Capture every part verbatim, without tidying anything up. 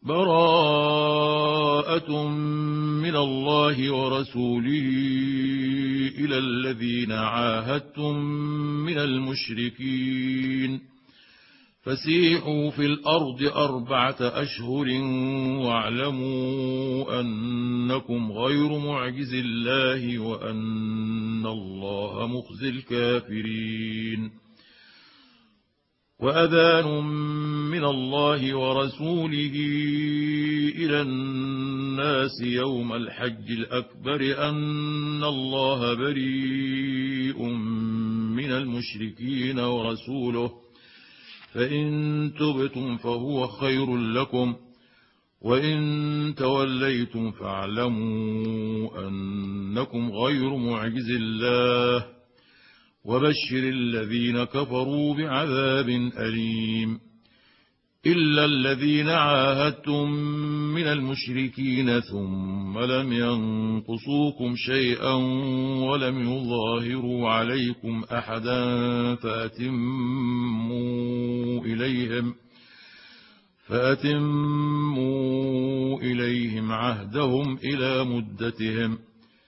براءة من الله ورسوله إلى الذين عاهدتم من المشركين فسيحوا في الأرض أربعة أشهر واعلموا أنكم غير معجز الله وأن الله مخزي الكافرين. وأذان من الله ورسوله إلى الناس يوم الحج الأكبر أن الله بريء من المشركين ورسوله فإن تبتم فهو خير لكم وإن توليتم فاعلموا أنكم غير معجز الله وبشر الذين كفروا بعذاب أليم. إلا الذين عاهدتم من المشركين ثم لم ينقصوكم شيئا ولم يظاهروا عليكم أحدا فأتموا إليهم فأتموا إليهم عهدهم إلى مدتهم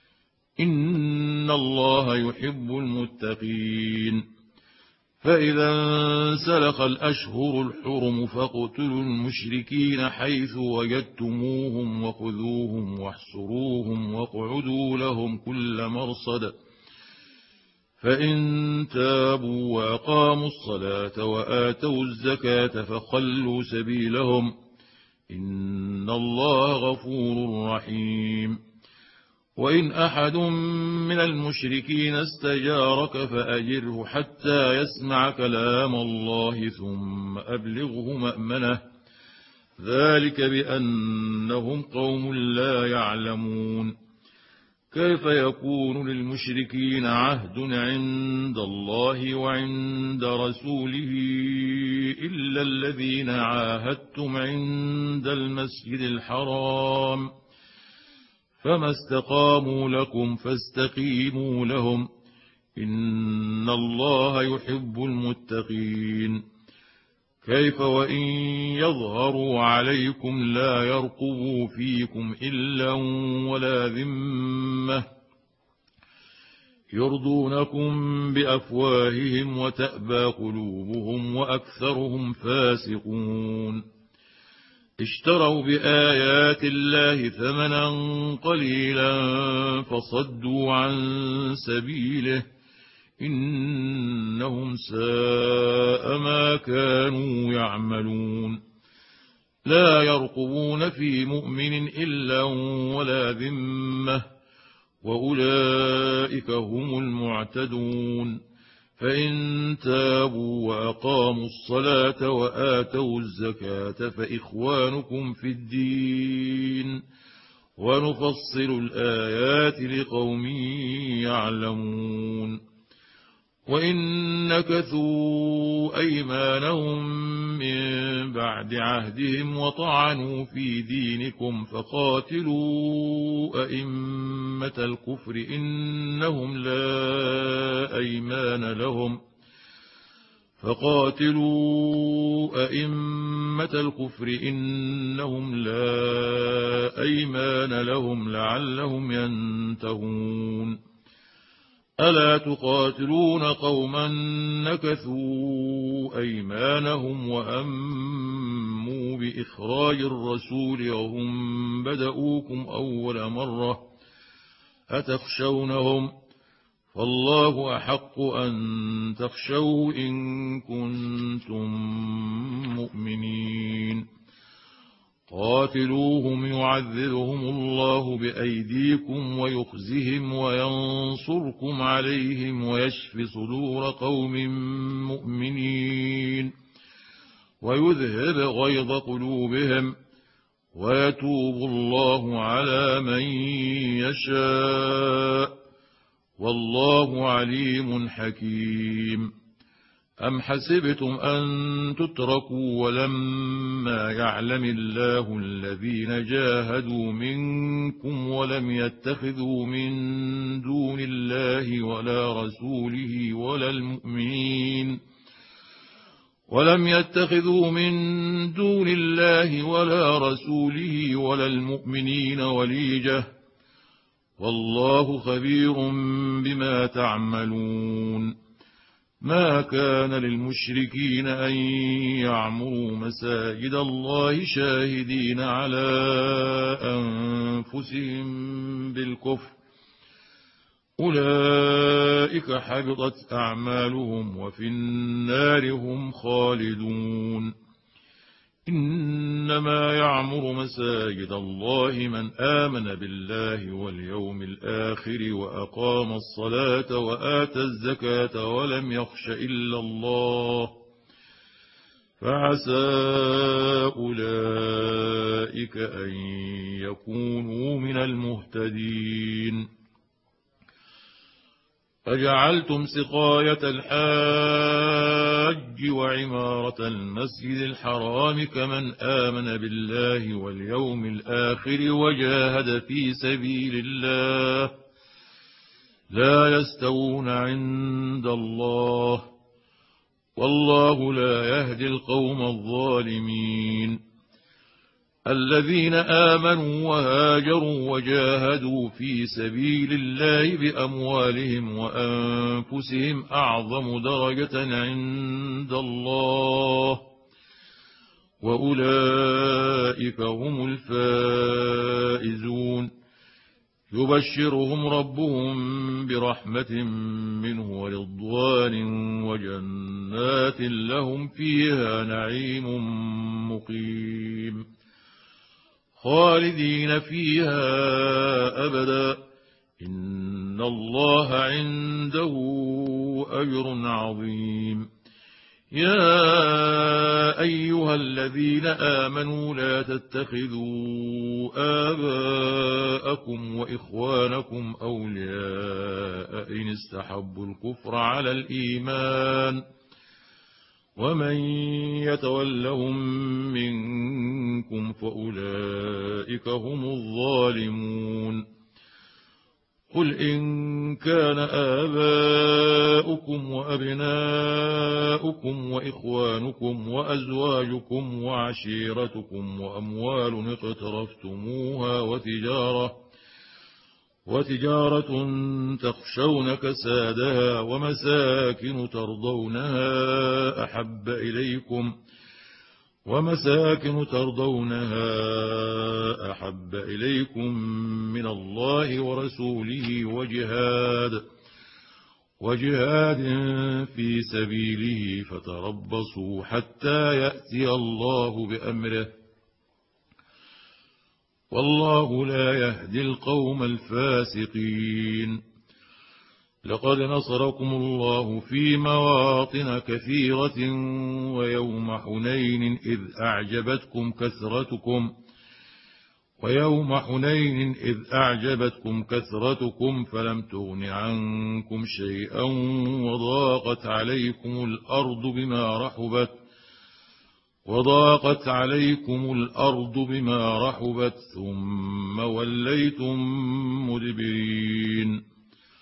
إن الله يحب المتقين. فإذا انسلخ الأشهر الحرم فاقتلوا المشركين حيث وجدتموهم وخذوهم واحصروهم واقعدوا لهم كل مرصد فإن تابوا وأقاموا الصلاة وآتوا الزكاة فخلوا سبيلهم إن الله غفور رحيم. وإن أحد من المشركين استجارك فأجره حتى يسمع كلام الله ثم أبلغه مأمنه ذلك بأنهم قوم لا يعلمون. كيف يكون للمشركين عهد عند الله وعند رسوله إلا الذين عاهدتم عند المسجد الحرام فما استقاموا لكم فاستقيموا لهم إن الله يحب المتقين. كيف وإن يظهروا عليكم لا يرقبوا فيكم إلا ولا ذمة يرضونكم بأفواههم وتأبى قلوبهم وأكثرهم فاسقون. اشتروا بآيات الله ثمنا قليلا فصدوا عن سبيله إنهم ساء ما كانوا يعملون. لا يرقبون في مؤمن إلا ولا ذمة وأولئك هم المعتدون. فإن تابوا وأقاموا الصلاة وآتوا الزكاة فإخوانكم في الدين ونفصل الآيات لقوم يعلمون. وإن نكثوا أيمانهم من بعد عهدهم وطعنوا في دينكم فقاتلوا أئمة الكفر إنهم لا أيمان لهم فقاتلوا أئمة الكفر إنهم لا أيمان لهم لعلهم ينتهون. ألا تقاتلون قوما نكثوا أيمانهم وهموا بإخراج الرسول وهم بدؤوكم أول مرة أتخشونهم فالله أحق أن تخشوه إن كنتم مؤمنين. قاتلوهم يعذبهم الله بأيديكم ويخزهم وينصركم عليهم ويشف صدور قوم مؤمنين ويذهب غيظ قلوبهم ويتوب الله على من يشاء والله عليم حكيم. أم حسبتم أن تتركوا ولما يعلم الله الذين جاهدوا منكم ولم يتخذوا من دون الله ولا رسوله ولا المؤمنين ولم يتخذوا من دون الله ولا رسوله ولا المؤمنين وليجة والله خبير بما تعملون ما كان للمشركين أن يعمروا مساجد الله شاهدين على أنفسهم بالكفر أولئك حبطت أعمالهم وفي النار هم خالدون إنما يعمر مساجد الله من آمن بالله واليوم الآخر وأقام الصلاة وآتى الزكاة ولم يخش إلا الله فعسى أولئك أن يكونوا من المهتدين فجعلتم سقاية الحاج وعمارة المسجد الحرام كمن آمن بالله واليوم الآخر وجاهد في سبيل الله لا يستوون عند الله والله لا يهدي القوم الظالمين الذين آمنوا وهاجروا وجاهدوا في سبيل الله بأموالهم وأنفسهم أعظم درجة عند الله وأولئك هم الفائزون يبشرهم ربهم برحمة منه ورضوان وجنات لهم فيها نعيم مقيم خالدين فيها أبدا إن الله عنده أجر عظيم يا أيها الذين آمنوا لا تتخذوا آباءكم وإخوانكم أولياء إن استحبوا الكفر على الإيمان ومن يتولهم منكم فأولئك هم الظالمون قل إن كان آباؤكم وأبناؤكم وإخوانكم وأزواجكم وعشيرتكم وأموال اقترفتموها وتجارة وتجارة تخشون كسادها ومساكن ترضونها أحب إليكم ومساكن ترضونها أحب إليكم من الله ورسوله وجهاد وجهاد في سبيله فتربصوا حتى يأتي الله بأمره والله لا يهدي القوم الفاسقين لقد نصركم الله في مواطن كثيرة ويوم حنين إذ أعجبتكم كثرتكم ويوم حنين إذ أعجبتكم كثرتكم فلم تغن عنكم شيئا وضاقت عليكم الأرض بما رحبت وضاقت عليكم الأرض بما رحبت ثم وليتم مدبرين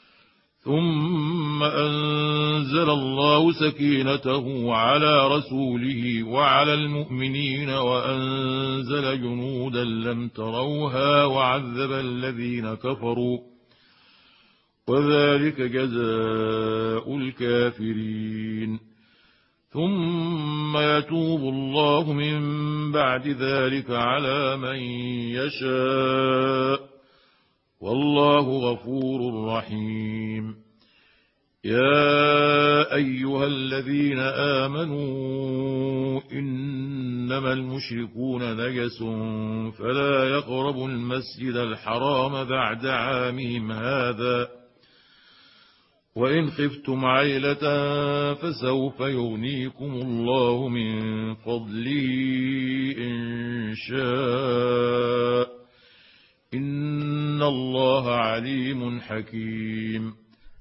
ثم أنزل الله سكينته على رسوله وعلى المؤمنين وأنزل جنودا لم تروها وعذب الذين كفروا وذلك جزاء الكافرين ثم يتوب الله من بعد ذلك على من يشاء والله غفور رحيم يا أيها الذين آمنوا إنما المشركون نجس فلا يقربوا المسجد الحرام بعد عامهم هذا وإن خفتم عيلة فسوف يغنيكم الله من فضله إن شاء إن الله عليم حكيم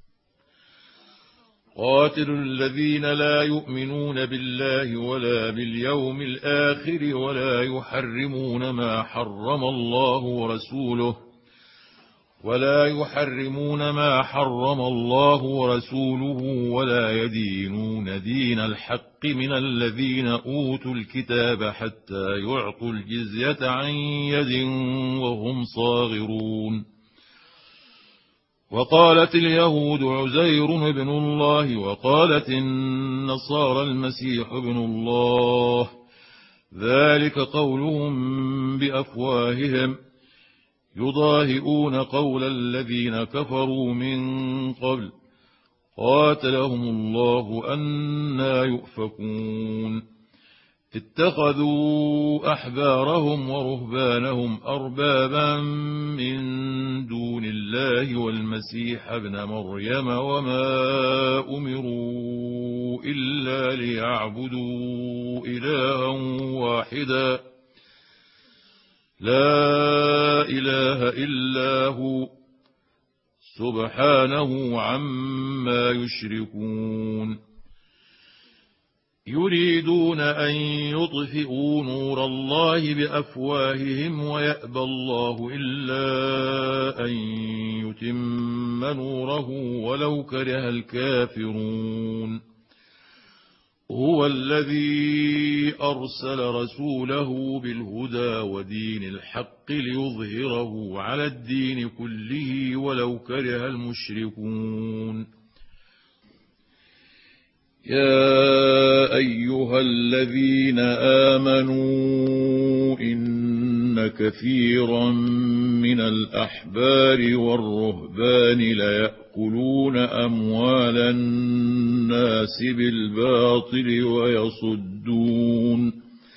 قاتلوا الذين لا يؤمنون بالله ولا باليوم الآخر ولا يحرمون ما حرم الله ورسوله ولا يحرمون ما حرم الله ورسوله ولا يدينون دين الحق بالحق من الذين أوتوا الكتاب حتى يعطوا الجزية عن يد وهم صاغرون. وقالت اليهود عزير ابن الله وقالت النصارى المسيح ابن الله، ذلك قولهم بأفواههم يضاهئون قول الذين كفروا من قبل قاتلهم الله أنى يؤفكون. اتخذوا أحبارهم ورهبانهم أربابا من دون الله والمسيح ابن مريم وما أمروا إلا ليعبدوا إلها واحدا لا إله إلا هو سبحانه عما يشركون. يريدون أن يطفئوا نور الله بأفواههم ويأبى الله إلا أن يتم نوره ولو كره الكافرون. هو الذي أرسل رسوله بالهدى ودين الحق ليظهره على الدين كله ولو كره المشركون. يا أيها الذين آمنوا إن كثيرا من الأحبار والرهبان ليأكلون أموال الناس بالباطل ويصدون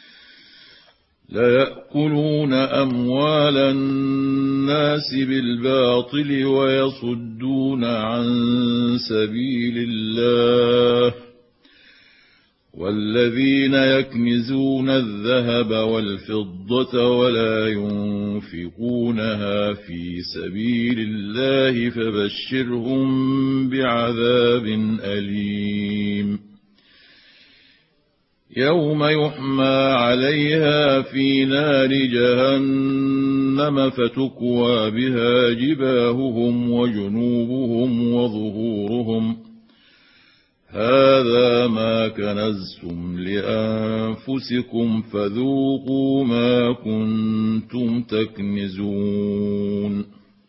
ليأكلون أموال الناس بالباطل ويصدون عن سبيل الله. والذين يكنزون الذهب والفضة ولا ينفقونها في سبيل الله فبشرهم بعذاب أليم. يوم يحمى عليها في نار جهنم فتكوى بها جباههم وجنوبهم وظهورهم هذا ما كنزتم لأنفسكم فذوقوا ما كنتم تكنزون.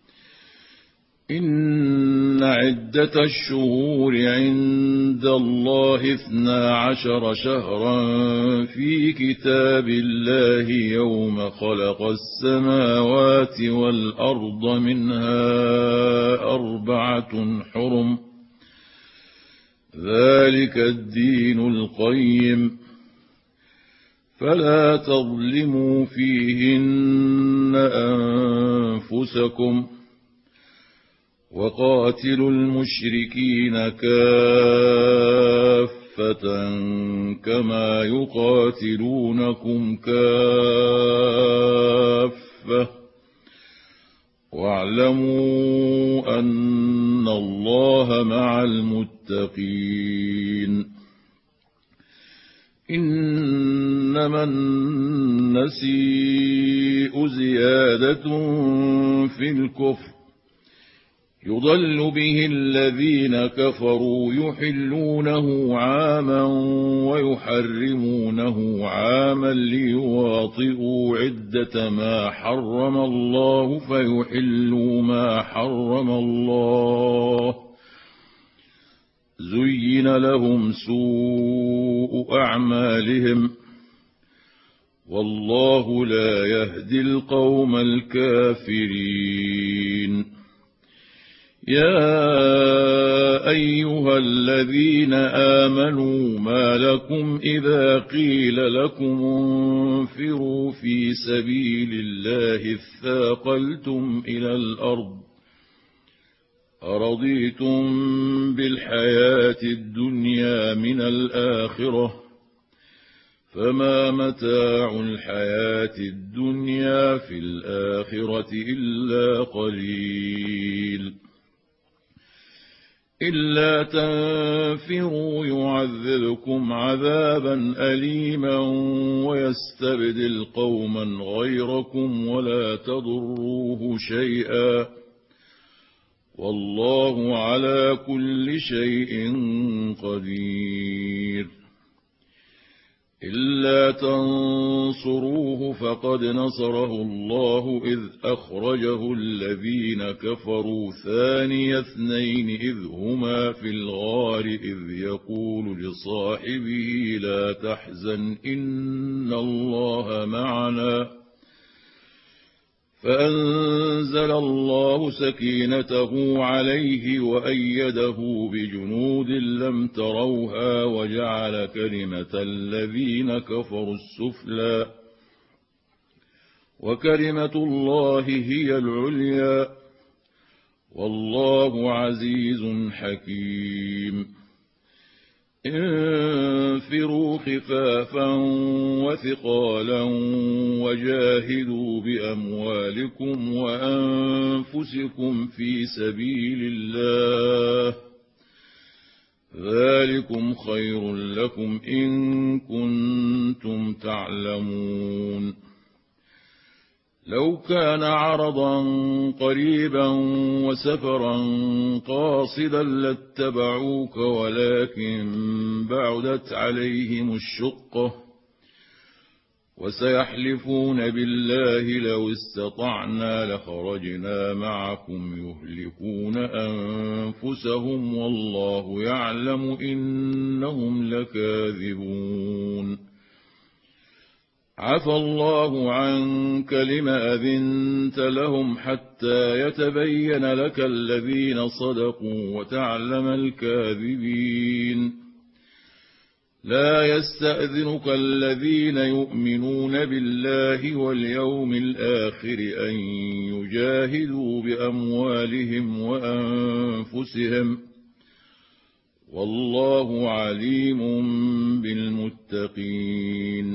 إن عدة الشهور عند الله اثنا عشر شهرا في كتاب الله يوم خلق السماوات والأرض منها أربعة حرم ذلك الدين القيم فلا تظلموا فيهن أنفسكم وقاتلوا المشركين كافة كما يقاتلونكم كافة واعلموا أن الله مع المتقين. إنما النسيء زيادة في الكفر يضل به الذين كفروا يحلونه عاما ويحرمونه عاما ليواطئوا عدة ما حرم الله فيحلوا ما حرم الله. زين لهم سوء أعمالهم والله لا يهدي القوم الكافرين. يا أيها الذين آمنوا ما لكم إذا قيل لكم انفروا في سبيل الله اثاقلتم إلى الأرض أرضيتم بالحياة الدنيا من الآخرة فما متاع الحياة الدنيا في الآخرة إلا قليل. إلا تنفروا يعذبكم عذابا أليما ويستبدل قوما غيركم ولا تضروه شيئا والله على كل شيء قدير. إلا تنصروه فقد نصره الله إذ أخرجه الذين كفروا ثاني اثنين إذ هما في الغار إذ يقول لصاحبه لا تحزن إن الله معنا فأنزل الله سكينته عليه وأيده بجنود لم تروها وجعل كلمة الذين كفروا السفلى وكلمة الله هي العليا والله عزيز حكيم انفروا خفافا وثقالا وجاهدوا بأموالكم وأنفسكم في سبيل الله ذلكم خير لكم إن كنتم تعلمون لو كان عرضا قريبا وسفرا قاصدا لاتبعوك ولكن بعدت عليهم الشقة وسيحلفون بالله لو استطعنا لخرجنا معكم يهلكون أنفسهم والله يعلم إنهم لكاذبون عفى الله عنك لما أذنت لهم حتى يتبين لك الذين صدقوا وتعلم الكاذبين لا يستأذنك الذين يؤمنون بالله واليوم الآخر أن يجاهدوا بأموالهم وأنفسهم والله عليم بالمتقين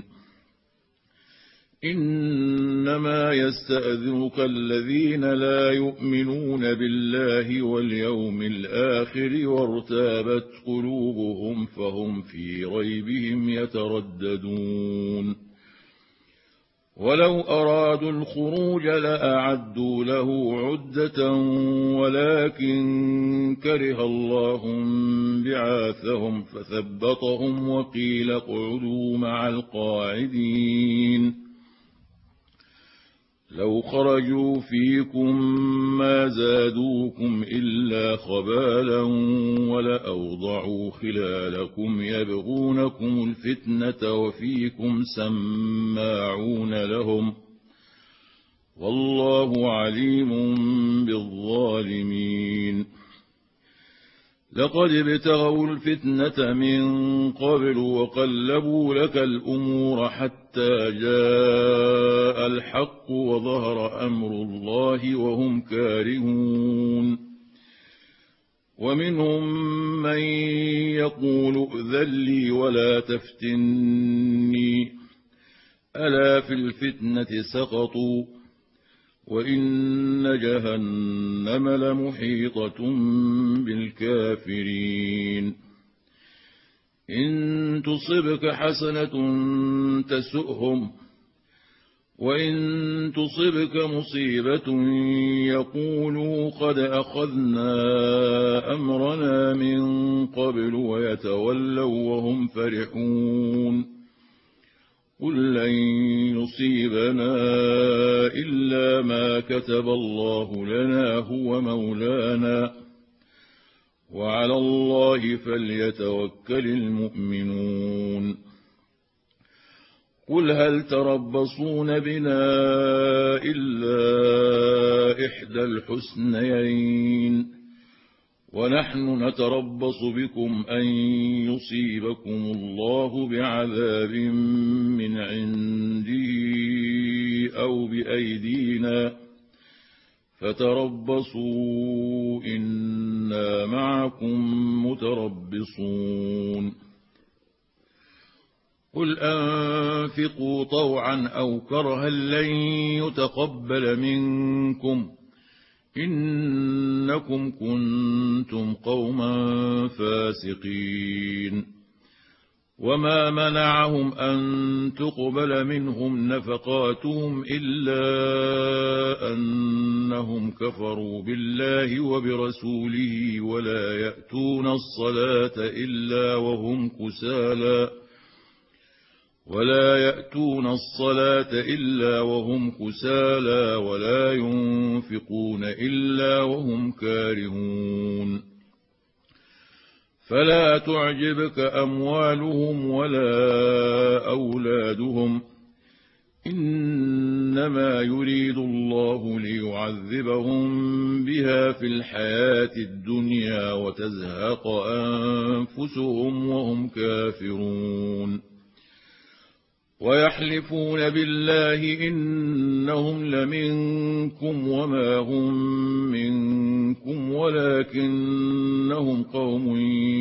إنما يستأذنك الذين لا يؤمنون بالله واليوم الآخر وارتابت قلوبهم فهم في ريبهم يترددون ولو أرادوا الخروج لأعدوا له عدة ولكن كره الله بعاثهم فثبطهم وقيل اقعدوا مع القاعدين لو خرجوا فيكم ما زادوكم إلا خبالا ولأوضعوا خلالكم يبغونكم الفتنة وفيكم سماعون لهم والله عليم بالظالمين لقد ابتغوا الفتنة من قبل وقلبوا لك الأمور حتى جاء الحق وظهر أمر الله وهم كارهون ومنهم من يقول ائذن لي ولا تفتني ألا في الفتنة سقطوا وإن جهنم لمحيطة بالكافرين إن تصبك حسنة تسؤهم وإن تصبك مصيبة يقولوا قد أخذنا أمرنا من قبل ويتولوا وهم فرحون قل لن يصيبنا إلا ما كتب الله لنا هو مولانا وعلى الله فليتوكل المؤمنون قل هل تربصون بنا إلا إحدى الحسنيين ونحن نتربص بكم أن يصيبكم الله بعذاب من عنده أو بأيدينا فتربصوا إنا معكم متربصون قل أنفقوا طوعا أو كرها لن يتقبل منكم إنكم كنتم قوما فاسقين وما منعهم أن تقبل منهم نفقاتهم إلا أنهم كفروا بالله وبرسوله ولا يأتون الصلاة إلا وهم كسالى ولا يأتون الصلاة إلا وهم كسالى ولا ينفقون إلا وهم كارهون فلا تعجبك أموالهم ولا أولادهم إنما يريد الله ليعذبهم بها في الحياة الدنيا وتزهق أنفسهم وهم كافرون ويحلفون بالله إنهم لمنكم وما هم منكم ولكنهم قوم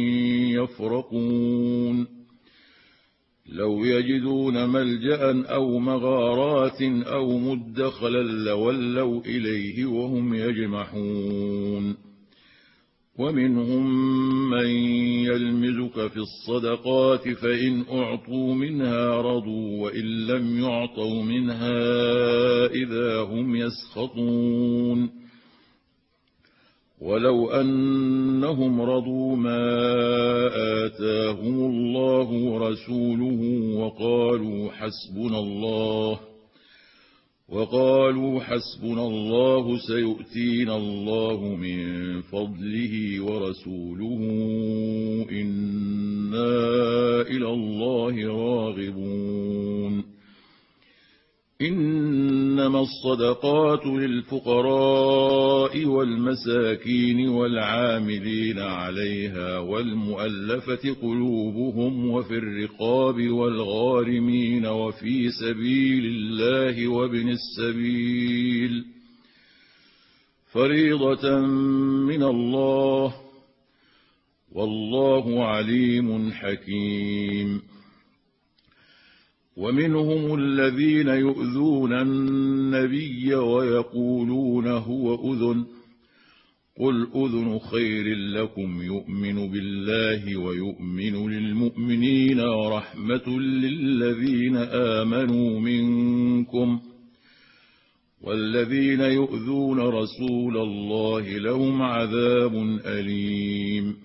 يفرقون لو يجدون ملجأ أو مغارات أو مدخلا لولوا إليه وهم يجمحون ومنهم من يلمزك في الصدقات فإن أعطوا منها رضوا وإن لم يعطوا منها إذا هم يسخطون ولو أنهم رضوا ما آتاهم الله ورسوله وقالوا حسبنا الله وقالوا حسبنا الله سيؤتينا الله من فضله ورسوله إنا إلى الله راغبون إنما الصدقات للفقراء والمساكين والعاملين عليها والمؤلفة قلوبهم وفي الرقاب والغارمين وفي سبيل الله وابن السبيل فريضة من الله والله عليم حكيم ومنهم الذين يؤذون النبي ويقولون هو أذن قل أذن خير لكم يؤمن بالله ويؤمن للمؤمنين ورحمة للذين آمنوا منكم والذين يؤذون رسول الله لهم عذاب أليم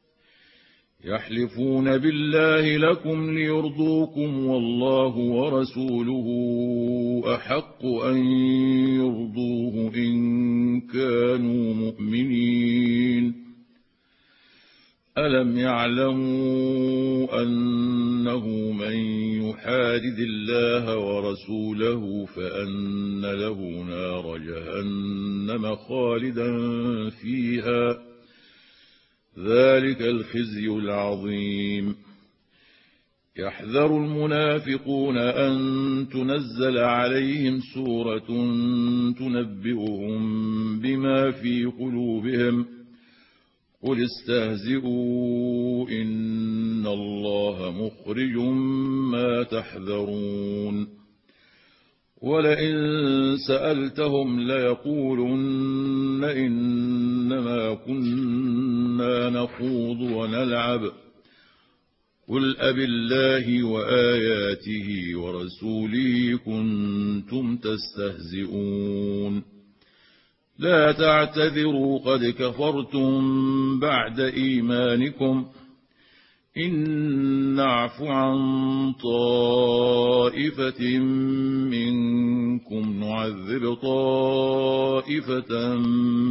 يحلفون بالله لكم ليرضوكم والله ورسوله أحق أن يرضوه إن كانوا مؤمنين ألم يعلموا أنه من يحادد الله ورسوله فأن له نار جهنم خالدا فيها ذلك الخزي العظيم يحذر المنافقون أن تنزل عليهم سورة تنبئهم بما في قلوبهم قل استهزئوا إن الله مخرج ما تحذرون ولئن سألتهم ليقولن إنما كنا نخوض ونلعب قل أبالله وآياته ورسوله كنتم تستهزئون لا تعتذروا قد كفرتم بعد إيمانكم إن نعف عن طائفة منكم نعذب طائفة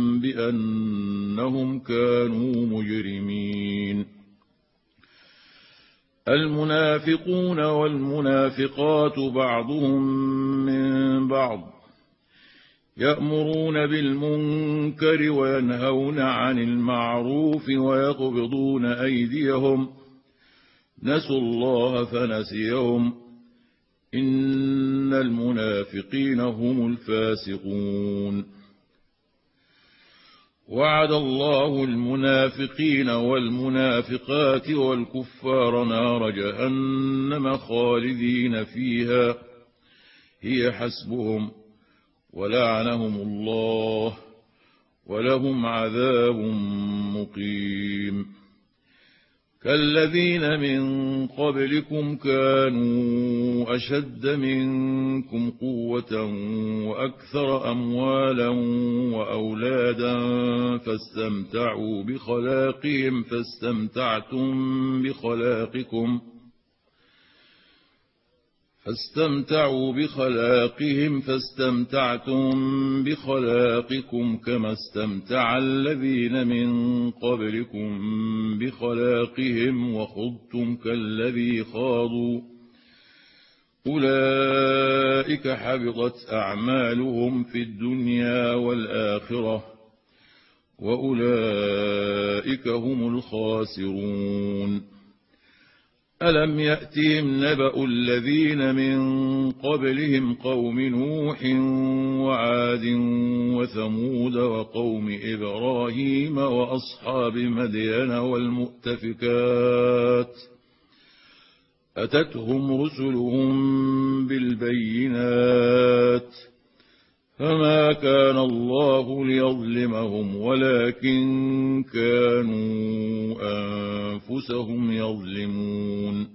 بأنهم كانوا مجرمين المنافقون والمنافقات بعضهم من بعض يأمرون بالمنكر وينهون عن المعروف ويقبضون أيديهم نسوا الله فنسيهم إن المنافقين هم الفاسقون وعد الله المنافقين والمنافقات والكفار نار جهنم خالدين فيها هي حسبهم ولعنهم الله ولهم عذاب مقيم كالذين من قبلكم كانوا أشد منكم قوة وأكثر أموالا وأولادا فاستمتعوا بخلاقهم فاستمتعتم بخلاقكم فاستمتعوا بخلاقهم فاستمتعتم بخلاقكم كما استمتع الذين من قبلكم بخلاقهم وخضتم كالذي خاضوا أولئك حبطت أعمالهم في الدنيا والآخرة وأولئك هم الخاسرون. ألم يأتهم نبأ الذين من قبلهم قوم نوح وعاد وثمود وقوم إبراهيم وأصحاب مدين والمؤتفكات أتتهم رسلهم بالبينات فما كان الله ليظلمهم ولكن كانوا أنفسهم يظلمون.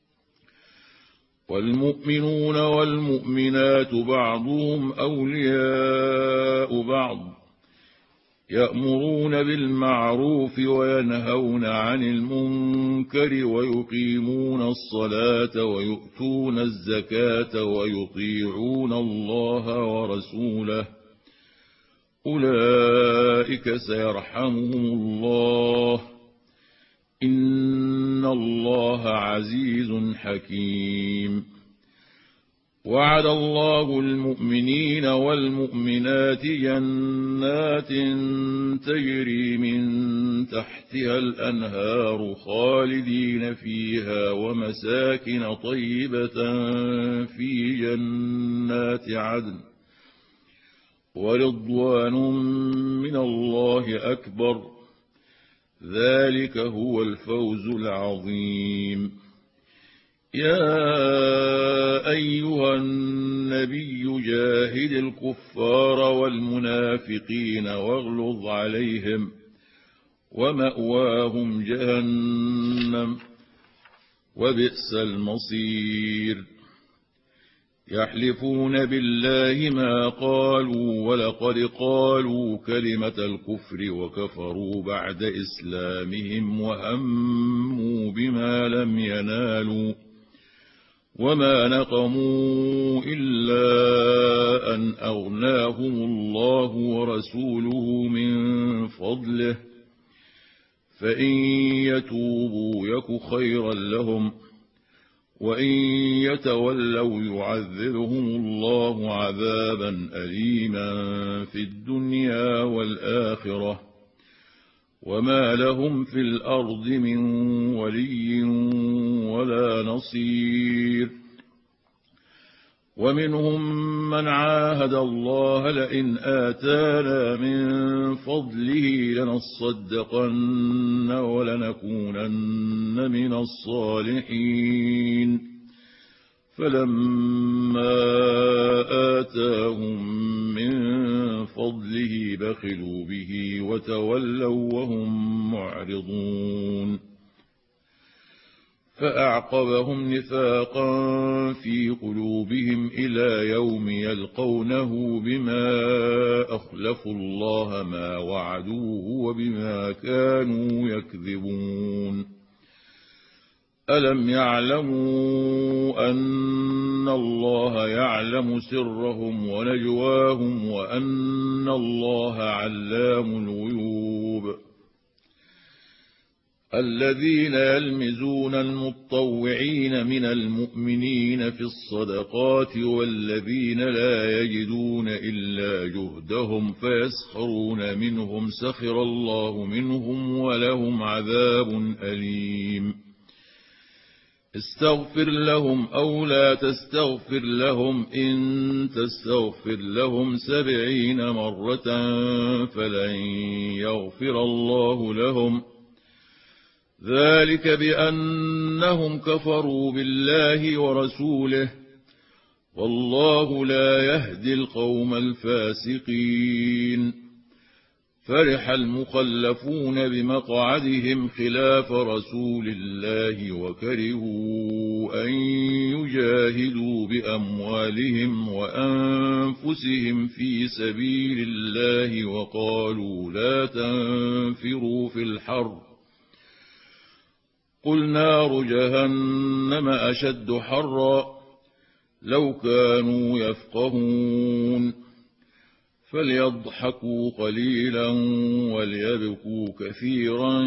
والمؤمنون والمؤمنات بعضهم أولياء بعض يأمرون بالمعروف وينهون عن المنكر ويقيمون الصلاة ويؤتون الزكاة ويطيعون الله ورسوله أولئك سيرحمهم الله إن الله عزيز حكيم. وعد الله المؤمنين والمؤمنات جنات تجري من تحتها الأنهار خالدين فيها ومساكن طيبة في جنات عدن ورضوان من الله أكبر ذلك هو الفوز العظيم. يا أيها النبي جاهد الكفار والمنافقين واغلظ عليهم ومأواهم جهنم وبئس المصير. يحلفون بالله ما قالوا ولقد قالوا كلمة الكفر وكفروا بعد إسلامهم وهموا بما لم ينالوا وما نقموا إلا أن أغناهم الله ورسوله من فضله فإن يتوبوا يك خيرا لهم وإن يتولوا يعذبهم الله عذابا أليما في الدنيا والآخرة وما لهم في الأرض من ولي ولا نصير. ومنهم من عاهد الله لئن آتانا من فضله لنصدقن ولنكونن من الصالحين فلما آتاهم من فضله بخلوا به وتولوا وهم معرضون. فأعقبهم نفاقا في قلوبهم إلى يوم يلقونه بما أخلفوا الله ما وعدوه وبما كانوا يكذبون. ألم يعلموا أن الله يعلم سرهم ونجواهم وأن الله علام الغيوب. الذين يلمزون المطوعين من المؤمنين في الصدقات والذين لا يجدون إلا جهدهم فيسخرون منهم سخر الله منهم ولهم عذاب أليم. استغفر لهم أو لا تستغفر لهم إن تستغفر لهم سبعين مرة فلن يغفر الله لهم ذلك بأنهم كفروا بالله ورسوله والله لا يهدي القوم الفاسقين. فرح المخلفون بمقعدهم خلاف رسول الله وكرهوا أن يجاهدوا بأموالهم وأنفسهم في سبيل الله وقالوا لا تنفروا في الحر قل نار جهنم أشد حرا لو كانوا يفقهون فليضحكوا قليلا وليبكوا كثيرا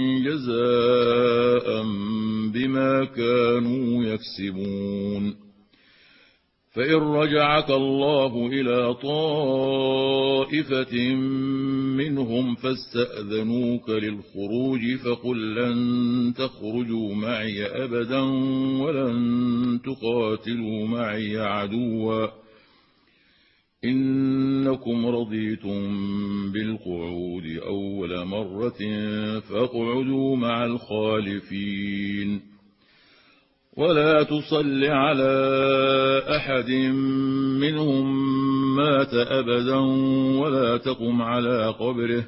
جزاء بما كانوا يكسبون فإن رجعك الله إلى طائفة منهم فاستأذنوك للخروج فقل لن تخرجوا معي أبدا ولن تقاتلوا معي عدوا إنكم رضيتم بالقعود أول مرة فاقعدوا مع الخالفين ولا تصل على أحد منهم مات أبدا ولا تقم على قبره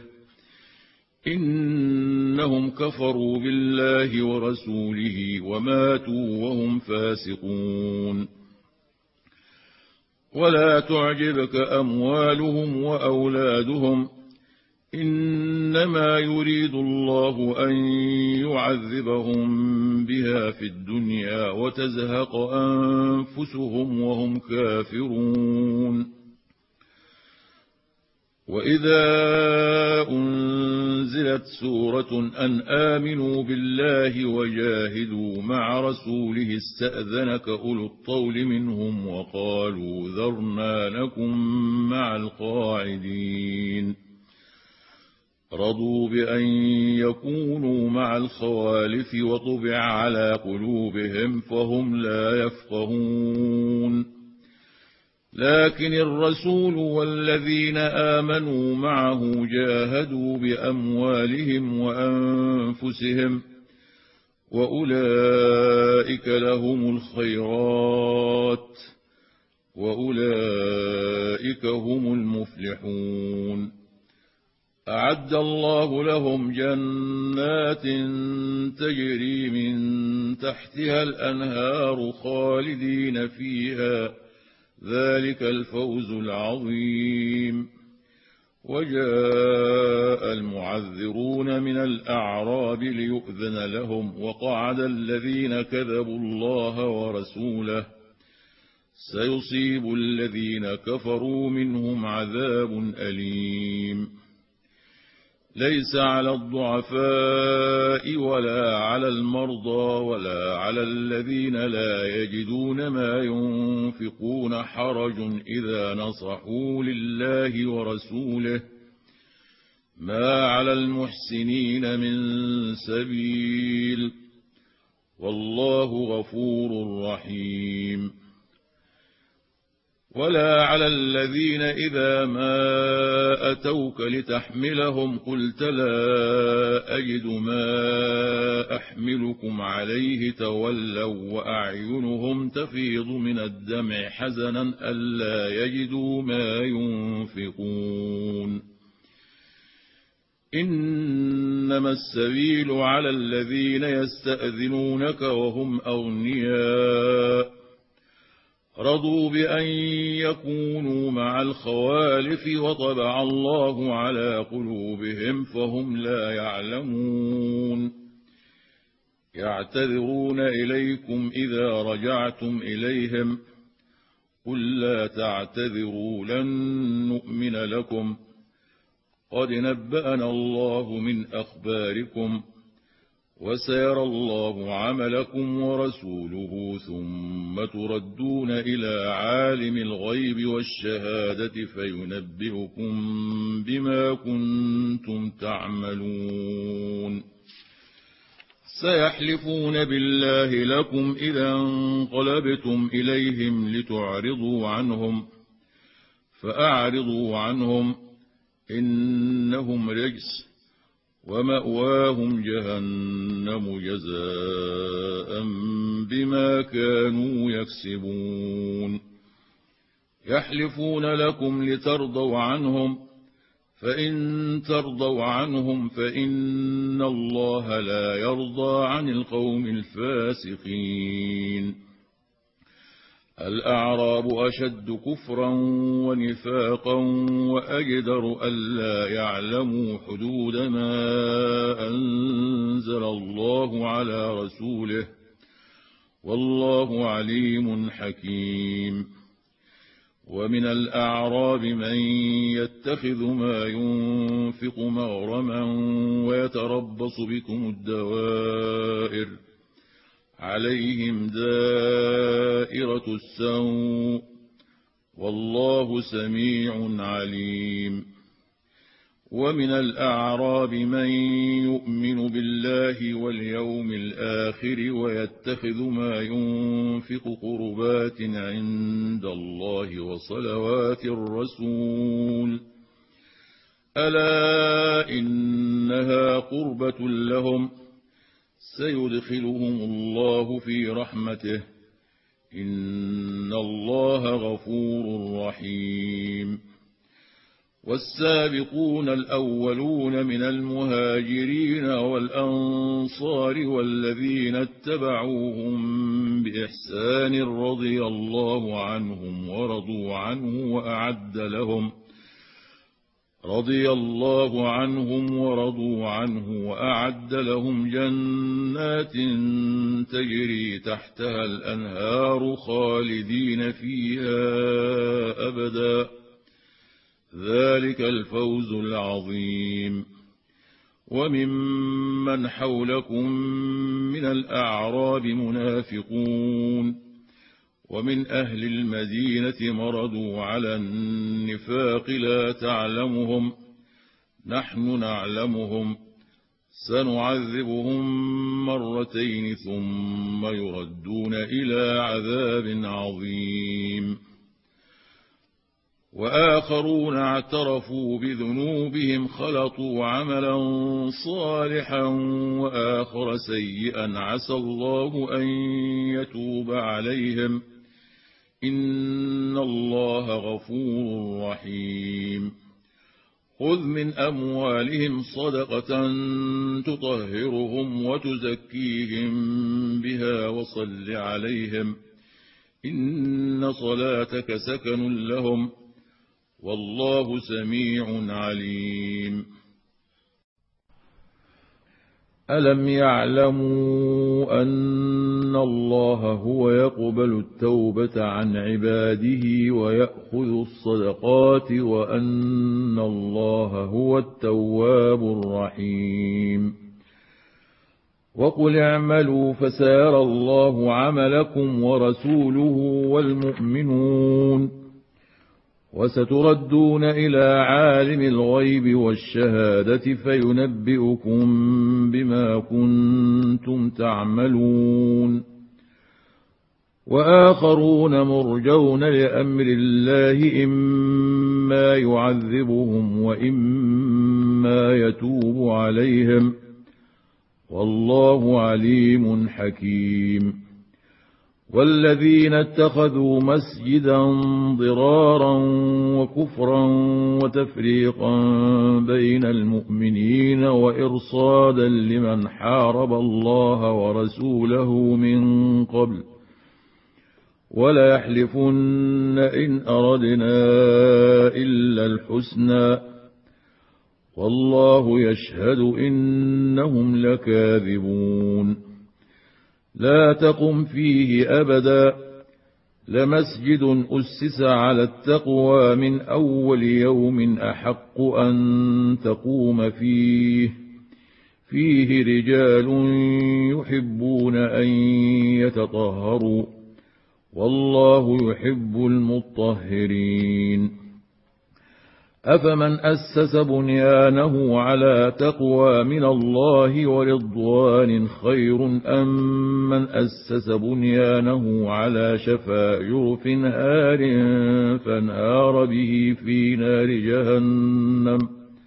إنهم كفروا بالله ورسوله وماتوا وهم فاسقون ولا تعجبك أموالهم وأولادهم إنما يريد الله أن يعذبهم بها في الدنيا وتزهق أنفسهم وهم كافرون وإذا أنزلت سورة أن آمنوا بالله وجاهدوا مع رسوله استأذنك أولو الطول منهم وقالوا ذرنا لكم مع القاعدين رضوا بأن يكونوا مع الخوالف وطبع على قلوبهم فهم لا يفقهون لكن الرسول والذين آمنوا معه جاهدوا بأموالهم وأنفسهم وأولئك لهم الخيرات وأولئك هم المفلحون أعد الله لهم جنات تجري من تحتها الأنهار خالدين فيها ذلك الفوز العظيم وجاء المعذرون من الأعراب ليؤذن لهم وقعد الذين كذبوا الله ورسوله سيصيب الذين كفروا منهم عذاب أليم ليس على الضعفاء ولا على المرضى ولا على الذين لا يجدون ما ينفقون حرج إذا نصحوا لله ورسوله ما على المحسنين من سبيل والله غفور رحيم ولا على الذين إذا ما أتوك لتحملهم قلت لا أجد ما أحملكم عليه تولوا وأعينهم تفيض من الدمع حزنا ألا يجدوا ما ينفقون إنما السبيل على الذين يستأذنونك وهم أغنياء رضوا بأن يكونوا مع الخوالف وطبع الله على قلوبهم فهم لا يعلمون يعتذرون إليكم إذا رجعتم إليهم قل لا تعتذروا لن نؤمن لكم قد نبأنا الله من أخباركم وسيرى الله عملكم ورسوله ثم تردون إلى عالم الغيب والشهادة فينبئكم بما كنتم تعملون سيحلفون بالله لكم إذا انقلبتم إليهم لتعرضوا عنهم فأعرضوا عنهم إنهم رجس ومأواهم جهنم جزاء بما كانوا يكسبون يحلفون لكم لترضوا عنهم فإن ترضوا عنهم فإن الله لا يرضى عن القوم الفاسقين الأعراب أشد كفرا ونفاقا وأجدر ألا يعلموا حدود ما أنزل الله على رسوله والله عليم حكيم. ومن الأعراب من يتخذ ما ينفق مغرما ويتربص بكم الدوائر عليهم دائرة السوء والله سميع عليم. ومن الأعراب من يؤمن بالله واليوم الآخر ويتخذ ما ينفق قربات عند الله وصلوات الرسول ألا إنها قربة لهم سيدخلهم الله في رحمته إن الله غفور رحيم. والسابقون الأولون من المهاجرين والأنصار والذين اتبعوهم بإحسان رضي الله عنهم ورضوا عنه وأعد لهم رضي الله عنهم ورضوا عنه وأعد لهم جنات تجري تحتها الأنهار خالدين فيها أبدا ذلك الفوز العظيم. وممن حولكم من الأعراب منافقون ومن أهل المدينة مردوا على النفاق لا تعلمهم نحن نعلمهم سنعذبهم مرتين ثم يردون إلى عذاب عظيم. وآخرون اعترفوا بذنوبهم خلطوا عملا صالحا وآخر سيئا عسى الله أن يتوب عليهم إن الله غفور رحيم. خذ من أموالهم صدقة تطهرهم وتزكيهم بها وصل عليهم إن صلاتك سكن لهم والله سميع عليم. ألم يعلموا أن الله هو يقبل التوبة عن عباده ويأخذ الصدقات وأن الله هو التواب الرحيم. وقل اعملوا فسيرى الله عملكم ورسوله والمؤمنون وستردون إلى عالم الغيب والشهادة فينبئكم بما كنتم تعملون. وآخرون مرجون لأمر الله إما يعذبهم وإما يتوب عليهم والله عليم حكيم. والذين اتخذوا مسجدا ضرارا وكفرا وتفريقا بين المؤمنين وإرصادا لمن حارب الله ورسوله من قبل وليحلفن إن أردنا إلا الحسنى والله يشهد إنهم لكاذبون. لا تقم فيه أبدا لمسجد أسس على التقوى من أول يوم أحق أن تقوم فيه فيه رجال يحبون أن يتطهروا والله يحب المطهرين. أفمن أسس بنيانه على تقوى من الله ورضوان خير أم من أسس بنيانه على شفا جرف هار فانهار به في نار جهنم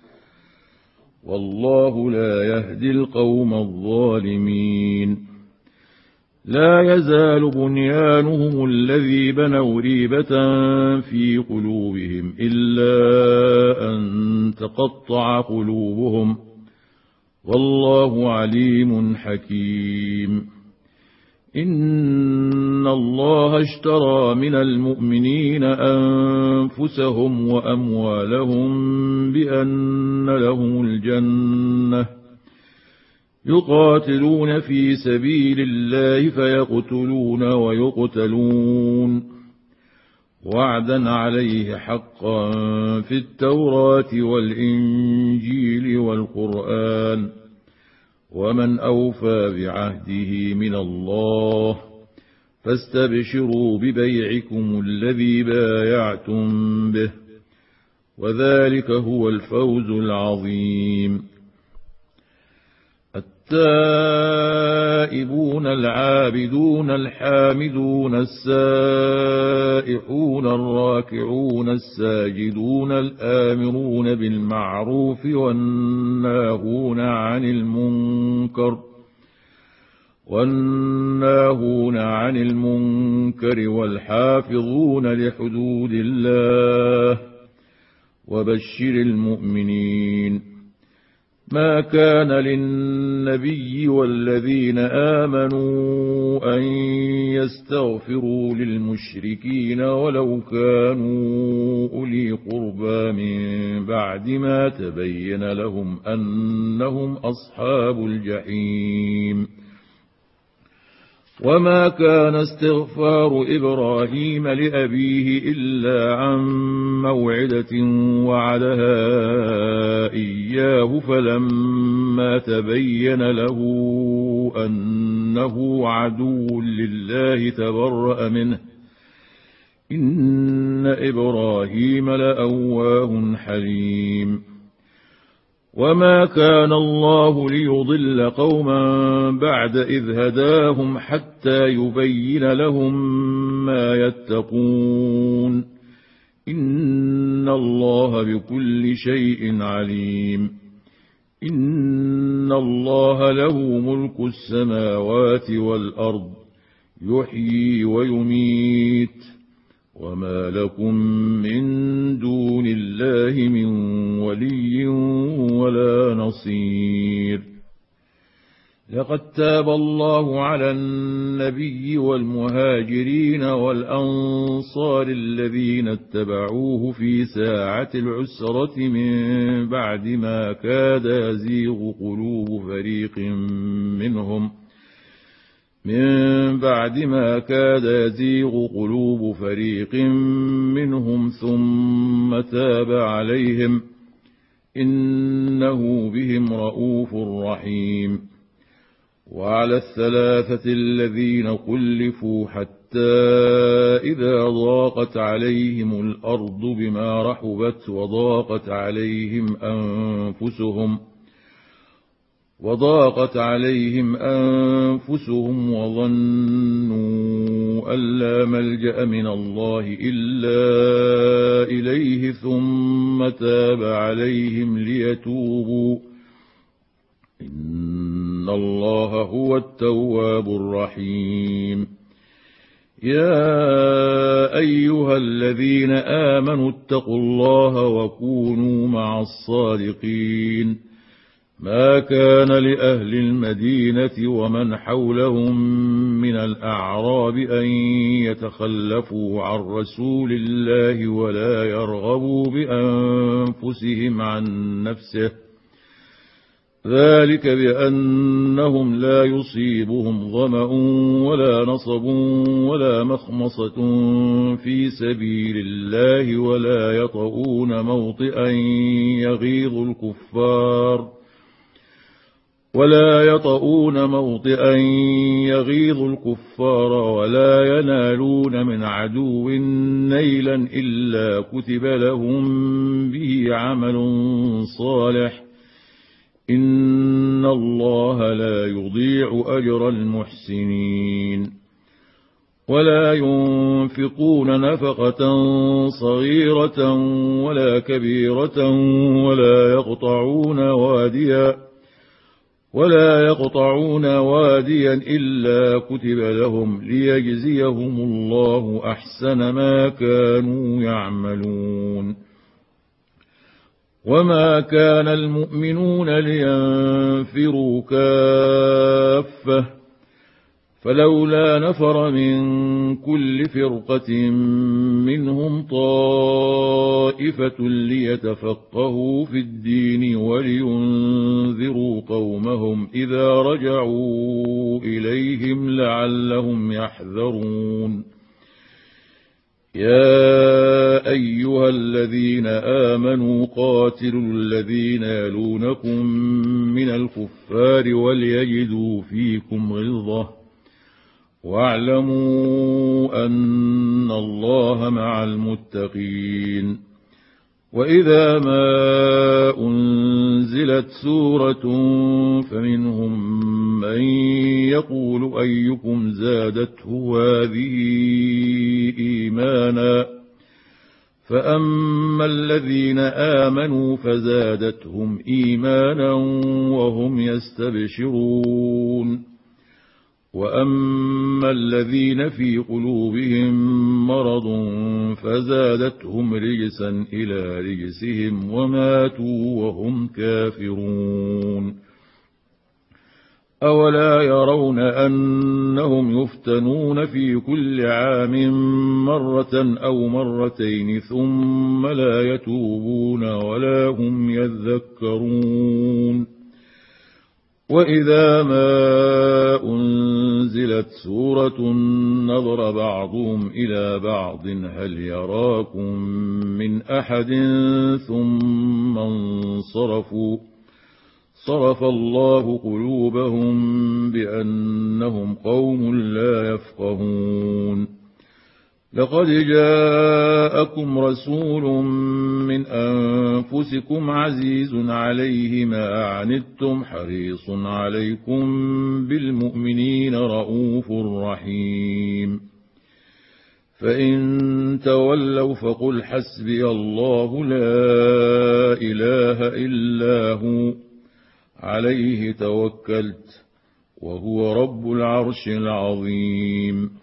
والله لا يهدي القوم الظالمين. لا يزال بنيانهم الذي بنوا ريبة في قلوبهم إلا أن تقطع قلوبهم والله عليم حكيم. إن الله اشترى من المؤمنين أنفسهم وأموالهم بأن لهم الجنة يقاتلون في سبيل الله فيقتلون ويقتلون وعدا عليه حقا في التوراة والإنجيل والقرآن ومن أوفى بعهده من الله فاستبشروا ببيعكم الذي بايعتم به وذلك هو الفوز العظيم. التائبون العابدون الحامدون السائحون الراكعون الساجدون الآمرون بالمعروف والناهون عن المنكر والناهون عن المنكر والحافظون لحدود الله وبشر المؤمنين. ما كان للنبي والذين آمنوا أن يستغفروا للمشركين ولو كانوا أولي قربى من بعد ما تبين لهم أنهم أصحاب الجحيم. وما كان استغفار إبراهيم لأبيه إلا عن موعدة وعدها إياه فلما تبين له أنه عدو لله تبرأ منه إن إبراهيم لأواه حليم. وما كان الله ليضل قوما بعد إذ هداهم حتى يبين لهم ما يتقون إن الله بكل شيء عليم. إن الله له ملك السماوات والأرض يحيي ويميت وما لكم من دون الله من ولي ولا نصير. لقد تاب الله على النبي والمهاجرين والأنصار الذين اتبعوه في ساعة العسرة من بعد ما كاد يزيغ قلوب فريق منهم من بعد ما كاد يزيغ قلوب فريق منهم ثم تاب عليهم إنه بهم رءوف رحيم. وعلى الثلاثة الذين خلفوا حتى إذا ضاقت عليهم الأرض بما رحبت وضاقت عليهم أنفسهم وضاقت عليهم أنفسهم وظنوا أن لا ملجأ من الله إلا إليه ثم تاب عليهم ليتوبوا إن الله هو التواب الرحيم. يا أيها الذين آمنوا اتقوا الله وكونوا مع الصادقين. ما كان لأهل المدينة ومن حولهم من الأعراب أن يتخلفوا عن رسول الله ولا يرغبوا بأنفسهم عن نفسه ذلك بأنهم لا يصيبهم ظمأ ولا نصب ولا مخمصة في سبيل الله ولا يطؤون موطئا يغيظ الكفار ولا يطؤون موطئا يغيظ الكفار ولا ينالون من عدو نيلا إلا كتب لهم به عمل صالح إن الله لا يضيع أجر المحسنين. ولا ينفقون نفقة صغيرة ولا كبيرة ولا يقطعون واديا ولا يقطعون واديا إلا كتب لهم ليجزيهم الله أحسن ما كانوا يعملون. وما كان المؤمنون لينفروا كافة فلولا نفر من كل فرقة منهم طائفة ليتفقهوا في الدين ولينذروا قومهم إذا رجعوا إليهم لعلهم يحذرون. يا أيها الذين آمنوا قاتلوا الذين يلونكم من الكفار وليجدوا فيكم غلظة واعلموا أن الله مع المتقين. وإذا ما أنزلت سورة فمنهم من يقول أيكم زادته هذه إيمانا فأما الذين آمنوا فزادتهم إيمانا وهم يستبشرون. وأما الذين في قلوبهم مرض فزادتهم رجسا إلى رجسهم وماتوا وهم كافرون. أولا يرون أنهم يفتنون في كل عام مرة أو مرتين ثم لا يتوبون ولا هم يذكرون. وإذا ما أنزلت سورة نظر بعضهم إلى بعض هل يراكم من أحد ثم انصرفوا صرف الله قلوبهم بأنهم قوم لا يفقهون. لقد جاءكم رسول من أنفسكم عزيز عليه ما عنتم حريص عليكم بالمؤمنين رؤوف رحيم. فإن تولوا فقل حسبي الله لا إله إلا هو عليه توكلت وهو رب العرش العظيم.